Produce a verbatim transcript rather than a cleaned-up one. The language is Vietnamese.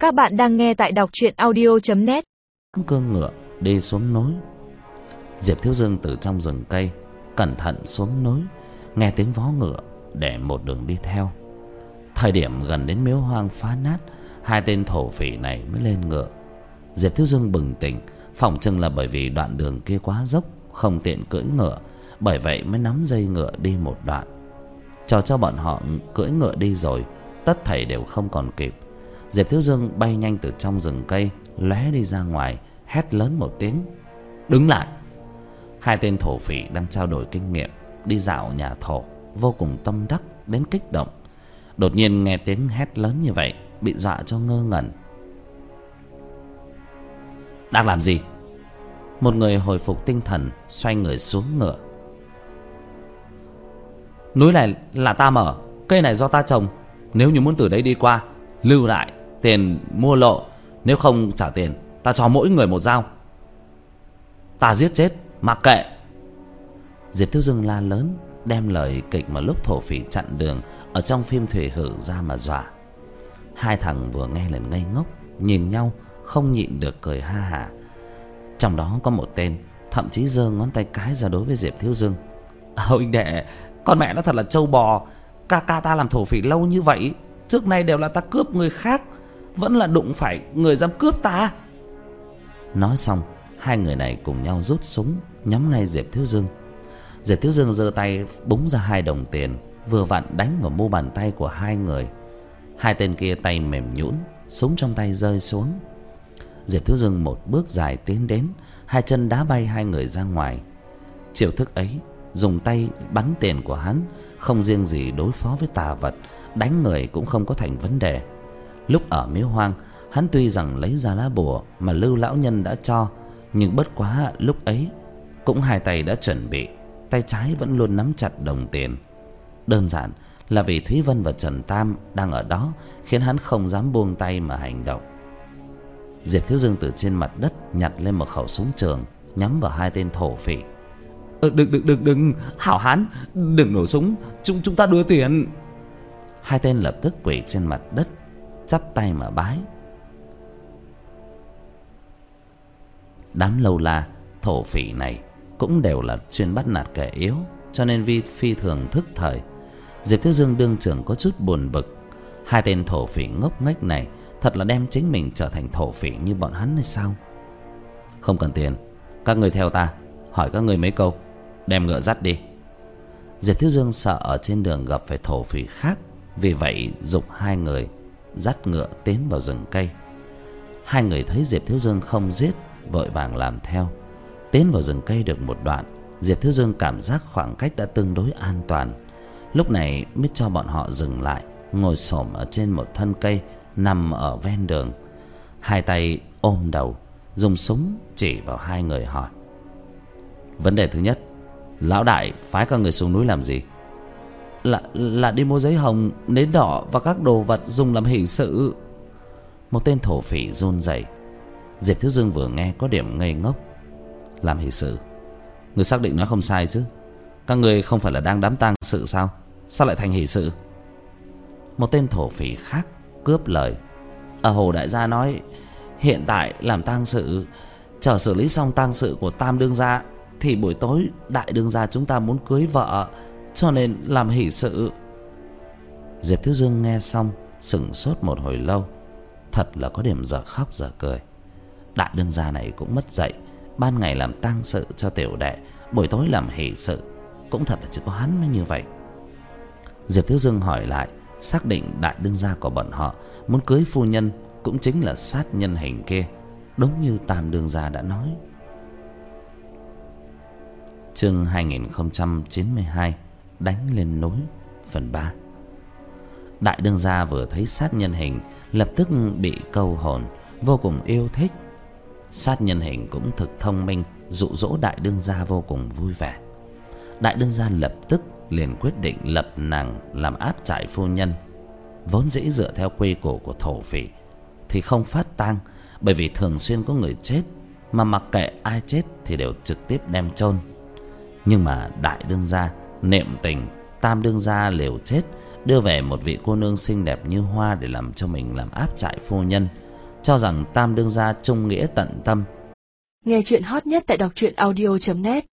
Các bạn đang nghe tại đọc truyện audio chấm net. Cương ngựa đi xuống núi. Diệp Thiếu Dương từ trong rừng cây cẩn thận xuống núi, nghe tiếng vó ngựa để một đường đi theo. Thời điểm gần đến miếu hoang phá nát, hai tên thổ phỉ này mới lên ngựa. Diệp Thiếu Dương bừng tỉnh, phỏng chừng là bởi vì đoạn đường kia quá dốc, không tiện cưỡi ngựa, bởi vậy mới nắm dây ngựa đi một đoạn. Cho cho bọn họ cưỡi ngựa đi rồi, tất thảy đều không còn kịp. Diệp Thiếu Dương bay nhanh từ trong rừng cây lóe đi ra ngoài, hét lớn một tiếng: "Đứng lại!" Hai tên thổ phỉ đang trao đổi kinh nghiệm đi dạo nhà thổ, vô cùng tâm đắc đến kích động. Đột nhiên nghe tiếng hét lớn như vậy, bị dọa cho ngơ ngẩn. "Đang làm gì?" Một người hồi phục tinh thần, xoay người xuống ngựa. "Núi này là ta mở, cây này do ta trồng. Nếu như muốn từ đây đi qua, lưu lại tiền mua lộ. Nếu không trả tiền, ta cho mỗi người một dao. Ta giết chết mặc kệ." Diệp Thiếu Dương la lớn, đem lời kịch mà lúc thổ phỉ chặn đường ở trong phim Thủy Hử ra mà dọa. Hai thằng vừa nghe liền ngây ngốc, nhìn nhau không nhịn được cười ha hả. Trong đó có một tên thậm chí giơ ngón tay cái ra đối với Diệp Thiếu Dương. "Huynh đệ, con mẹ nó thật là trâu bò. Ca ca ta làm thổ phỉ lâu như vậy, trước nay đều là ta cướp người khác, vẫn là đụng phải người dám cướp ta." Nói xong, hai người này cùng nhau rút súng nhắm ngay Diệp Thiếu Dương. Diệp Thiếu Dương giơ tay búng ra hai đồng tiền, vừa vặn đánh vào mu bàn tay của hai người. Hai tên kia tay mềm nhũn, súng trong tay rơi xuống. Diệp Thiếu Dương một bước dài tiến đến, hai chân đá bay hai người ra ngoài. Chiêu thức ấy dùng tay bắn tiền của hắn, không riêng gì đối phó với tà vật, đánh người cũng không có thành vấn đề. Lúc ở miếu hoang, hắn tuy rằng lấy ra lá bùa mà Lưu lão nhân đã cho, nhưng bất quá lúc ấy cũng hai tay đã chuẩn bị, tay trái vẫn luôn nắm chặt đồng tiền. Đơn giản là vì Thúy Vân và Trần Tam đang ở đó, khiến hắn không dám buông tay mà hành động. Diệp Thiếu Dương từ trên mặt đất nhặt lên một khẩu súng trường, nhắm vào hai tên thổ phỉ. "Ờ, đừng đừng đừng đừng, hảo hán, đừng nổ súng, chúng chúng ta đưa tiền." Hai tên lập tức quỳ trên mặt đất, chắp tay mà bái. Đám lâu la thổ phỉ này cũng đều là chuyên bắt nạt kẻ yếu, cho nên vi phi thường thức thời. Diệp Thiếu Dương đương trưởng có chút buồn bực. Hai tên thổ phỉ ngốc nghếch này thật là đem chính mình trở thành thổ phỉ như bọn hắn hay sao? "Không cần tiền, các người theo ta, hỏi các người mấy câu, đem ngựa dắt đi." Diệp Thiếu Dương sợ ở trên đường gặp phải thổ phỉ khác, vì vậy giục hai người dắt ngựa tiến vào rừng cây. Hai người thấy Diệp Thiếu Dương không giết, vội vàng làm theo. Tiến vào rừng cây được một đoạn, Diệp Thiếu Dương cảm giác khoảng cách đã tương đối an toàn. Lúc này mới cho bọn họ dừng lại, ngồi xổm ở trên một thân cây nằm ở ven đường. Hai tay ôm đầu, dùng súng chỉ vào hai người hỏi: "Vấn đề thứ nhất, lão đại phái các người xuống núi làm gì?" Là, là đi mua giấy hồng, nến đỏ và các đồ vật dùng làm hỷ sự." Một tên thổ phỉ run rẩy. Diệp Thiếu Dương vừa nghe có điểm ngây ngốc. "Làm hỷ sự? Người xác định nói không sai chứ? Các người không phải là đang đám tang sự sao? Sao lại thành hỷ sự?" Một tên thổ phỉ khác cướp lời: "Ở Hồ đại gia nói hiện tại làm tang sự, chờ xử lý xong tang sự của Tam đương gia thì buổi tối Đại đương gia chúng ta muốn cưới vợ, cho nên làm hỷ sự." Diệp Thiếu Dương nghe xong sững sốt một hồi lâu, thật là có điểm dở khóc dở cười. Đại đương gia này cũng mất dạy, ban ngày làm tang sự cho tiểu đệ, buổi tối làm hỷ sự, cũng thật là chỉ có hắn mới như vậy. Diệp Thiếu Dương hỏi lại, xác định đại đương gia của bọn họ muốn cưới phu nhân cũng chính là sát nhân hình kia, đúng như Tam đương gia đã nói. Chương hai nghìn không trăm chín mươi hai, đánh lên núi, phần ba. Đại đương gia vừa thấy sát nhân hình lập tức bị câu hồn, vô cùng yêu thích. Sát nhân hình cũng thực thông minh, dụ dỗ đại đương gia vô cùng vui vẻ. Đại đương gia lập tức liền quyết định lập nàng làm áp trại phu nhân. Vốn dĩ dựa theo quy củ của thổ phỉ thì không phát tang, bởi vì thường xuyên có người chết, mà mặc kệ ai chết thì đều trực tiếp đem chôn. Nhưng mà đại đương gia niệm tình, Tam đương gia liều chết đưa về một vị cô nương xinh đẹp như hoa để làm cho mình làm áp trại phu nhân, cho rằng Tam đương gia trung nghĩa tận tâm. Nghe chuyện hot nhất tại đọc truyện audio chấm net.